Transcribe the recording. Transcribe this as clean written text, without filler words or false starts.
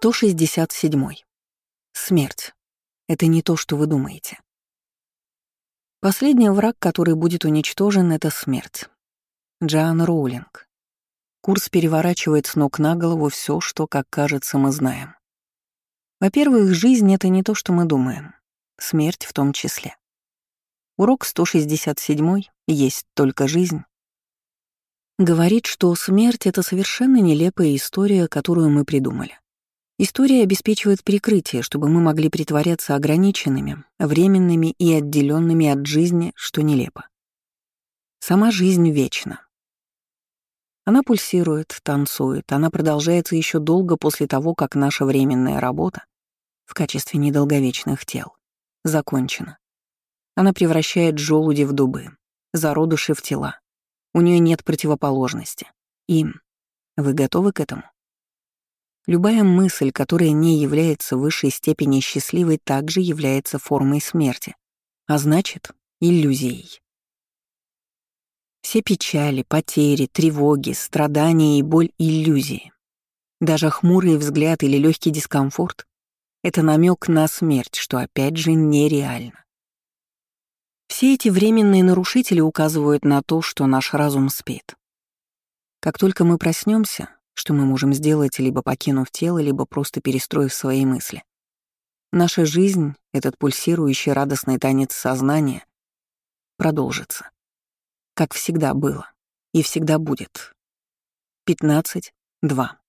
167. Смерть. Это не то, что вы думаете. Последний враг, который будет уничтожен, — это смерть. Джоан Роулинг. Курс переворачивает с ног на голову все, что, как кажется, мы знаем. Во-первых, жизнь — это не то, что мы думаем. Смерть в том числе. Урок 167 «Есть только жизнь» говорит, что смерть — это совершенно нелепая история, которую мы придумали. История обеспечивает прикрытие, чтобы мы могли притворяться ограниченными, временными и отделенными от жизни, что нелепо. Сама жизнь вечна. Она пульсирует, танцует, она продолжается еще долго после того, как наша временная работа в качестве недолговечных тел закончена. Она превращает желуди в дубы, зародыши в тела. У нее нет противоположности. И вы готовы к этому? Любая мысль, которая не является в высшей степени счастливой, также является формой смерти, а значит, иллюзией. Все печали, потери, тревоги, страдания и боль — иллюзии. Даже хмурый взгляд или легкий дискомфорт — это намек на смерть, что опять же нереально. Все эти временные нарушители указывают на то, что наш разум спит. Как только мы проснемся, что мы можем сделать, либо покинув тело, либо просто перестроив свои мысли, наша жизнь, этот пульсирующий радостный танец сознания, продолжится. Как всегда было и всегда будет. 15:2.